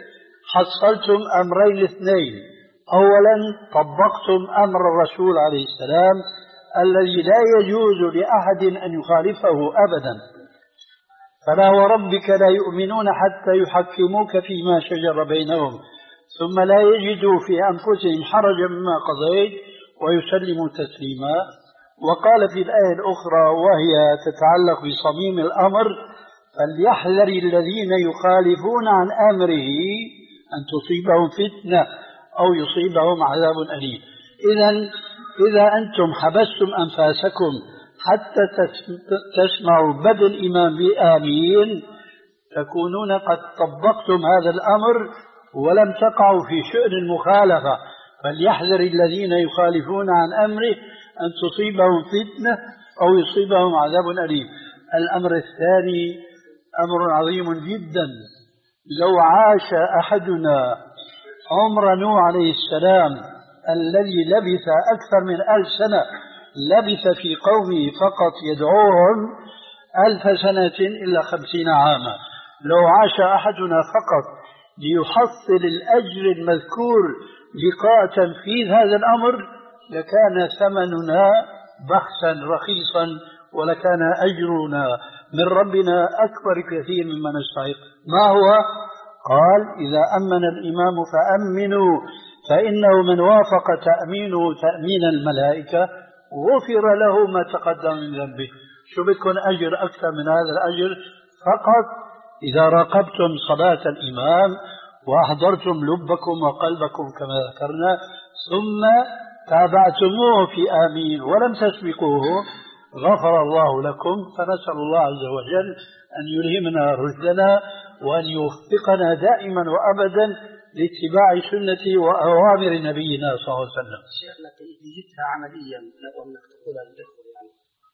D: حصلتم أمرين الاثنين: أولا طبقتم أمر الرسول عليه السلام الذي لا يجوز لأحد أن يخالفه أبدا. فلا وربك لا يؤمنون حتى يحكموك فيما شجر بينهم ثم لا يجدوا في أنفسهم حرجا مما قضيت ويسلموا تسليما. وقال في الآية الأخرى وهي تتعلق بصميم الأمر: فليحذر الذين يخالفون عن أمره أن تصيبهم فتنة أو يصيبهم عذاب أليم. إذن إذا أنتم حبستم أنفاسكم حتى تسمعوا بدء الإمام بآمين تكونون قد طبقتم هذا الأمر
B: ولم تقعوا في شأن المخالفة، فليحذر الذين يخالفون عن أمره أن تصيبهم فتنة أو يصيبهم عذاب أليم. الأمر الثاني أمر عظيم جدا. لو عاش أحدنا عمر نوح عليه السلام الذي لبث أكثر من ألف سنة، لبث في قومه فقط يدعوهم ألف سنة إلا خمسين عاما. لو عاش أحدنا فقط ليحصل الأجر المذكور لقاء تنفيذ هذا الأمر لكان ثمننا بخسا رخيصا، ولكان أجرنا من ربنا أكبر كثير مما نستحق. ما هو؟ قال: إذا أمن الإمام فأمنوا، فإنه من وافق تأمينه تأمين الملائكة غفر له ما تقدم من ذنبه. شو بدكم أجر أكثر من هذا الأجر؟ فقط إذا راقبتم صلاة الإمام وأحضرتم لبكم وقلبكم كما ذكرنا، ثم تابعتموه في آمين ولم تسبقوه، غفر الله لكم. فنسأل الله عز وجل أن يلهمنا رشدنا وأن يوفقنا دائما وأبدا لاتباع سنة وأوامر نبينا صلى الله عليه وسلم.
A: شيخنا جدها عمليا لو أنك تقولها للإخوة يعني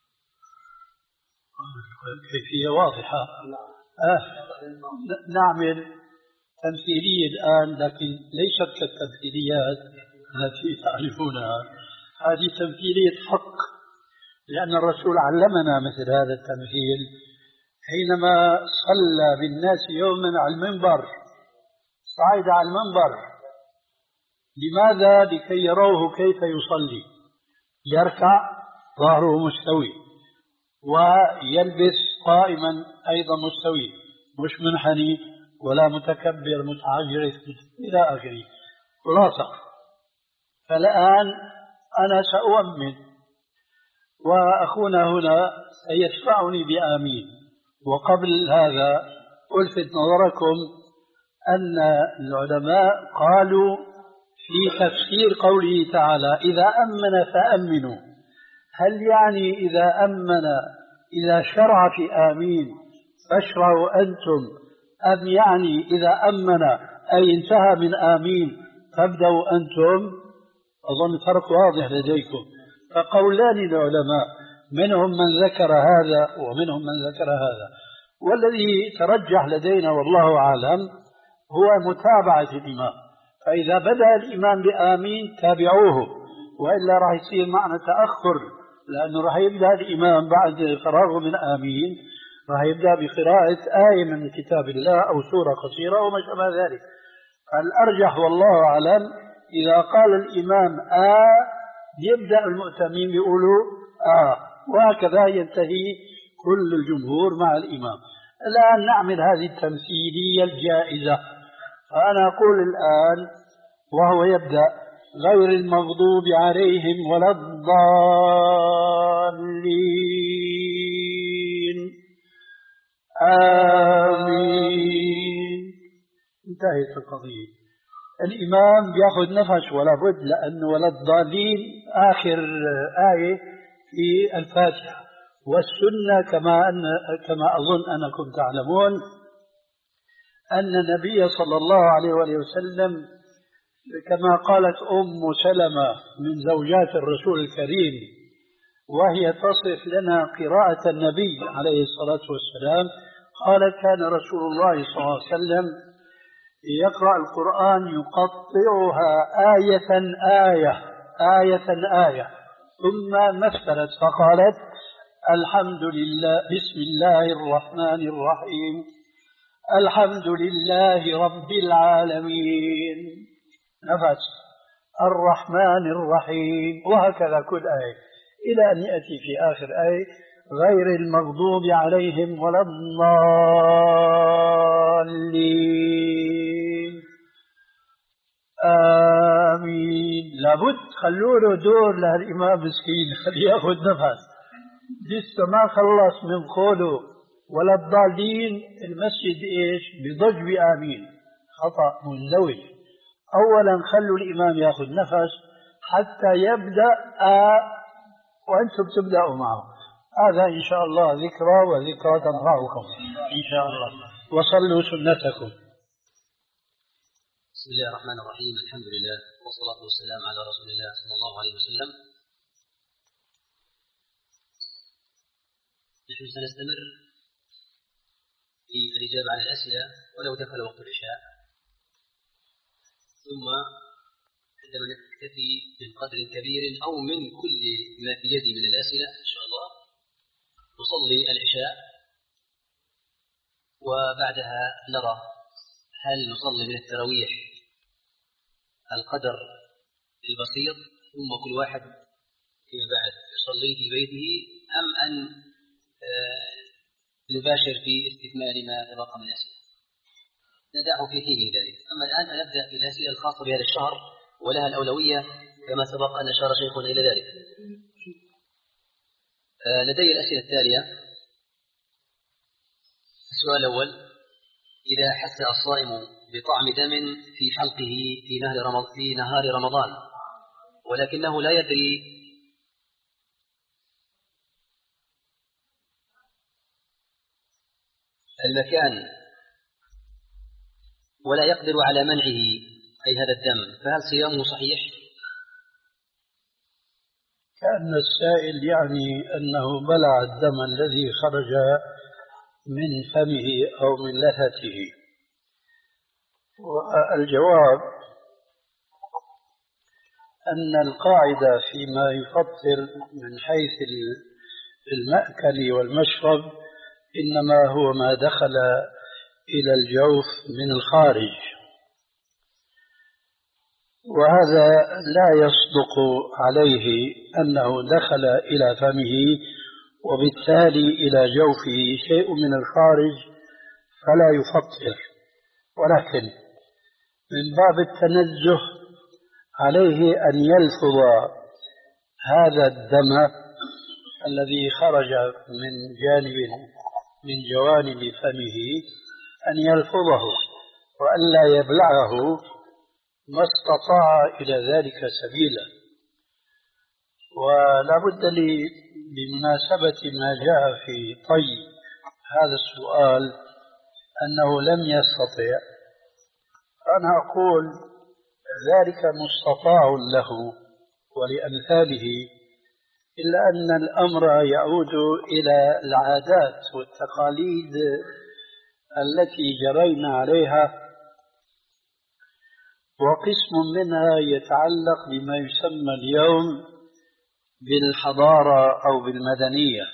B: كيفية واضحة. آه. نعمل تمثيلية الآن، لكن ليست كالتمثيليات التي تعرفونها. هذه تمثيلية حق، لأن الرسول علمنا مثل هذا التمثيل حينما صلى بالناس يوما على المنبر، صعد على المنبر. لماذا؟ لكي يروه كيف يصلي. يركع ظهره مستوي، ويلبس قائما أيضا مستوي، مش منحني ولا متكبر متعجرف إلى آخره. خلاصة، فالآن أنا سأؤمن وأخونا هنا سيدفعني بآمين. وقبل هذا ألفت نظركم أن العلماء قالوا في تفسير قوله تعالى: إذا أمن فأمنوا، هل يعني إذا أمن إذا شرع في آمين فاشرعوا أنتم، أم يعني إذا أمن أي انتهى من آمين فابدأوا أنتم؟ أظن الفرق واضح لديكم. فقولان العلماء، منهم من ذكر هذا ومنهم من ذكر هذا، والذي ترجح لدينا والله أعلم هو متابعة الإمام. فإذا بدأ الإمام بآمين تابعوه، وإلا راح يصير معنا تأخر، لأنه راح يبدأ الإمام بعد فراغه من آمين راح يبدأ بقراءة آية من كتاب الله أو سورة قصيرة وما شابه ذلك. فالأرجح والله أعلم إذا قال الإمام آه يبدأ المؤتمين بيقولوا آه، وهكذا ينتهي كل الجمهور مع الإمام. الآن نعمل هذه التمثيلية الجائزة. فأنا أقول الآن وهو يبدأ: غير المغضوب عليهم ولا الضالين آمين. انتهت القضية. الإمام يأخذ نفس ولا بد، لأنه ولا الضالين آخر آية في الفاتحة. والسنة كما أن كما أظن أنكم تعلمون أن النبي صلى الله عليه وآله وسلم كما قالت أم سلمة من زوجات الرسول الكريم وهي تصف لنا قراءة النبي عليه الصلاة والسلام، قالت: كان رسول الله صلى الله عليه وسلم يقرأ القرآن يقطعها آية آية آية آية، ثم مثلت فقالت: الحمد لله، بسم الله الرحمن الرحيم، الحمد لله رب العالمين، نفس، الرحمن الرحيم، وهكذا كل آية إلى أن يأتي في آخر آية: غير المغضوب عليهم ولا الضالين آمين. لابد خلوا له دور للإمام مسكين، خليه يأخذ نفس، لسه ما خلص من قوله ولا الضالين. المسجد إيش بضج بآمين، خطأ مزدوج. أولا خلوا الإمام يأخذ نفس حتى يبدأ آه وأنتم تبدأوا معه. هذا إن شاء الله ذكرى، وذكرى تنفعكم إن شاء الله. وصلوا سنتكم.
C: بسم الله الرحمن الرحيم. الحمد لله والصلاة والسلام على رسول الله صلى الله عليه وسلم. نحن سنستمر في الإجابة على الأسئلة ولو دخل وقت العشاء، ثم عندما نكتفي من قدر كبير أو من كل ما في يدي من الأسئلة إن شاء الله نصلي العشاء، وبعدها نرى هل نصلي من التراويح القدر البسيط ثم كل واحد فيما بعد يصلي في بيته، أم أن نباشر في استكمال ما تبقى من الأسئلة. ندعه في حين ذلك. أما الآن فنبدأ بالأسئلة الخاصة بهذا الشهر ولها الأولوية كما سبق أن أشار شيخنا إلى ذلك. لدي الأسئلة التالية. السؤال الأول: إذا حس الصائم بطعم دم في حلقه في نهار رمضان, في نهار رمضان ولكنه لا يدري المكان ولا يقدر على منعه أي هذا الدم، فهل صيامه صحيح؟
B: كأن السائل يعني أنه بلع الدم الذي خرج من فمه أو من لثته. والجواب أن القاعدة فيما يفطر من حيث المأكل والمشرب إنما هو ما دخل إلى الجوف من الخارج، وهذا لا يصدق عليه أنه دخل إلى فمه وبالتالي إلى جوفه شيء من الخارج فلا يفطر، ولكن من باب التنزه عليه أن يلفظ هذا الدم الذي خرج من جانب من جوانب فمه أن يلفظه وأن لا يبلعه ما استطاع إلى ذلك سبيلا. ولا بد لي بمناسبة ما جاء في طي هذا السؤال أنه لم يستطع، أنا أقول ذلك مستطاع له ولأمثاله، إلا أن الأمر يعود إلى العادات والتقاليد التي جرينا عليها، وقسم منها يتعلق بما يسمى اليوم بالحضارة أو بالمدنية.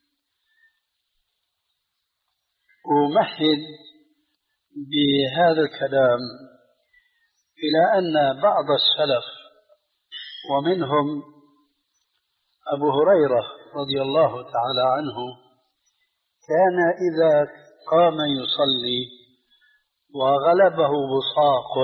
B: أمهد بهذا الكلام إلى أن بعض السلف ومنهم أبو هريرة رضي الله تعالى عنه كان إذا قام يصلي وغلبه بصاق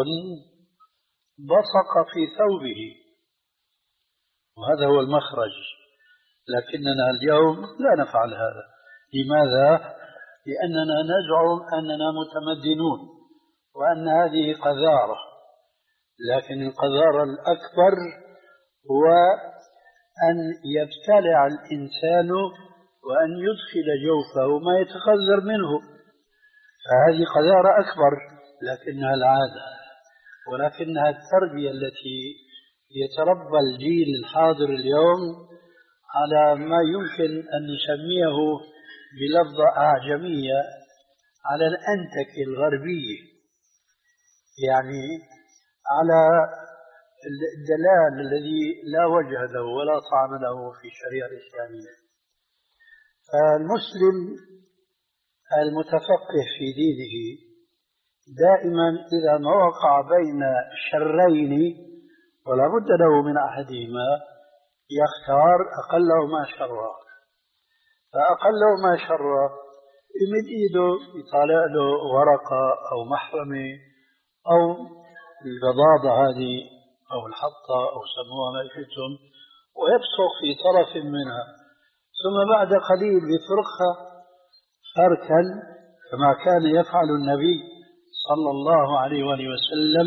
B: بصق في ثوبه، وهذا هو المخرج. لكننا اليوم لا نفعل هذا. لماذا؟ لأننا نزعم أننا متمدنون وأن هذه قذارة، لكن القذارة الأكبر هو أن يبتلع الإنسان وأن يدخل جوفه ما يتخذر منه، فهذه قذارة أكبر، لكنها العادة ولكنها التربية التي يتربى الجيل الحاضر اليوم على ما يمكن أن نسميه بلفظة أعجمية على الأنتك الغربية، يعني على الدلال الذي لا وجه له ولا طعم له في الشريعة الإسلامية. فالمسلم المتفقه في دينه دائما إذا ما وقع بين شرين ولا بد له من أحدهما يختار أقلهما شرا، فأقلهما شرا يمد إيده يطالع له ورقة أو محرمة أو البضاضة هذه أو الحطة أو سموها ما شئتم، ويبصق في طرف منها، ثم بعد قليل يفرقها فركا كما كان يفعل النبي صلى الله عليه وآله وسلم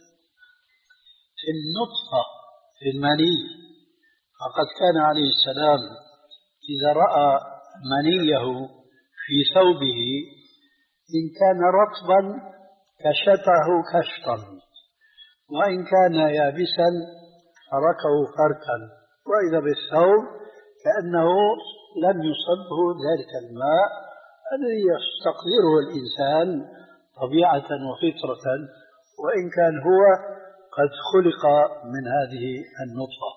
B: في النطفة في المني. فقد كان عليه السلام إذا رأى منيه في ثوبه إن كان رطبا كشته كشطا
D: وإن كان يابسا تركه فركا، وإذا بالثوب كأنه لم يصبه ذلك الماء الذي يستقدره الإنسان طبيعة وفطرة، وإن كان هو قد خلق من هذه النطفة.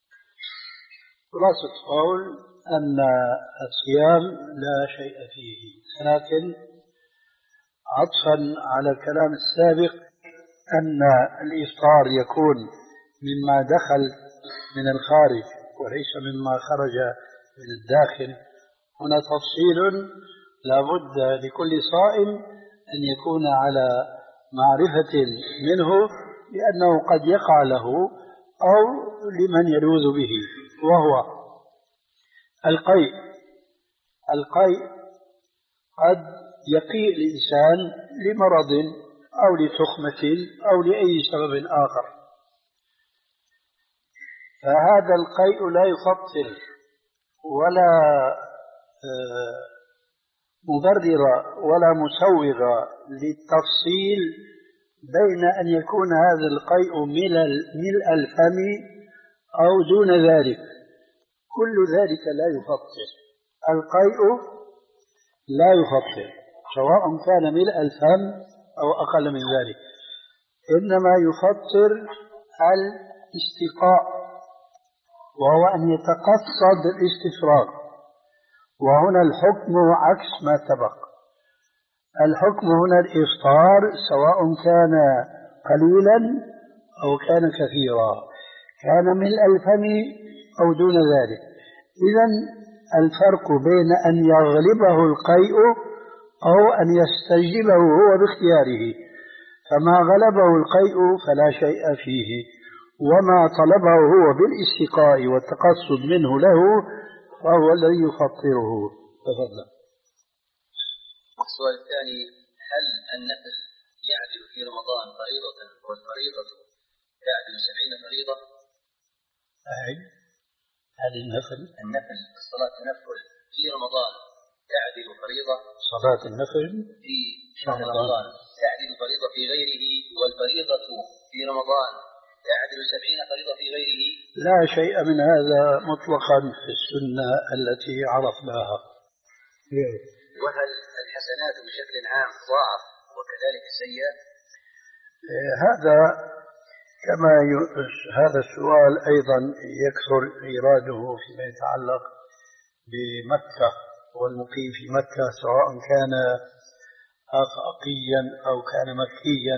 D: خلاصة القول أن الصيام لا شيء فيه، لكن عطفا على الكلام السابق أن الإفطار يكون مما دخل من الخارج وليس مما خرج من الداخل، هنا تفصيل لا بد لكل صائم أن يكون على معرفة منه، لأنه قد يقع له أو لمن يلوذ به، وهو القيء. القيء قد يقيء الإنسان لمرض أو لتخمة أو لأي سبب آخر، فهذا القيء لا يفطر ولا مبرر ولا مسوغ للتفصيل بين أن يكون هذا القيء ملء الفم أو دون ذلك، كل ذلك لا يفطر. القيء لا يفطر سواء كان ملء الفم أو أقل من ذلك، إنما يفطر الاستقاء، وهو أن يتقصد الاستفراغ. وهنا الحكم عكس ما سبق، الحكم هنا الإفطار سواء كان قليلا أو كان كثيرا، كان ملء الفم أو دون ذلك. إذن الفرق بين أن يغلبه القيء أو أن يستجلبه هو باختياره، فما غلبه القيء فلا شيء فيه، وما طلبه هو بالاستقاء والتقصد منه له فهو الذي يفطره. تفضل.
C: السؤال الثاني: هل النفل يعدل في رمضان فريضة والفريضة تعدل سبعين فريضة؟
D: أعد. هل النفل
C: النفل الصلاة النفل في رمضان تعدل فريضة؟
D: صلاة النفل
C: في شهر رمضان تعدل فريضة في غيره، والفريضة في رمضان تعدل سبعين فريضة في غيره؟
D: لا شيء من هذا مطلقا في السنة التي عرفناها.
C: وهل الحسنات بشكل عام ضعف وكذلك السيئات؟
D: هذا كما ي... هذا السؤال أيضا يكثر إيراده فيما يتعلق بمكة والمقيم في مكة، سواء كان آفاقيا أو كان مكيا.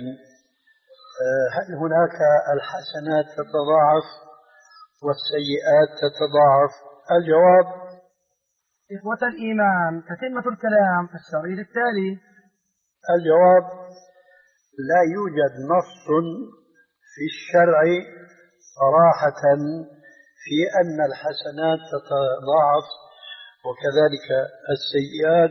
D: هل هناك الحسنات تتضاعف والسيئات تتضاعف؟ الجواب:
A: إخوة الإيمان، تتمة الكلام في الشريط التالي.
D: الجواب: لا يوجد نص في الشرع صراحة في أن الحسنات تتضاعف وكذلك السيئات،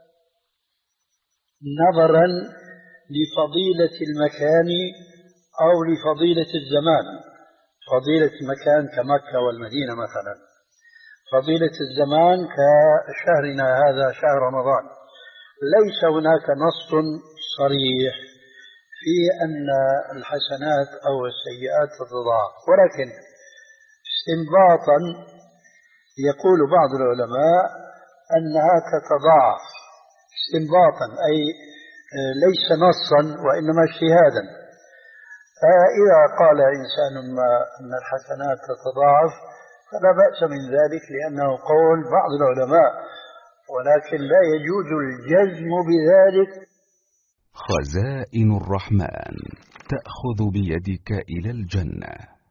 D: نظرا لفضيلة المكان أو لفضيلة الزمان. فضيلة مكان كمكة والمدينة مثلا، فضيلة الزمان كشهرنا هذا شهر رمضان. ليس هناك نص صريح في أن الحسنات أو السيئات تتضاعف، ولكن استنباطا يقول بعض العلماء أنها تتضاعف استنباطا، أي ليس نصا وإنما اجتهادا. فإذا قال إنسان ما أن الحسنات تتضاعف فلا بأس من ذلك، لأنه قول بعض العلماء، ولكن لا يجوز الجزم بذلك.
F: خزائن الرحمن تأخذ بيدك إلى الجنة.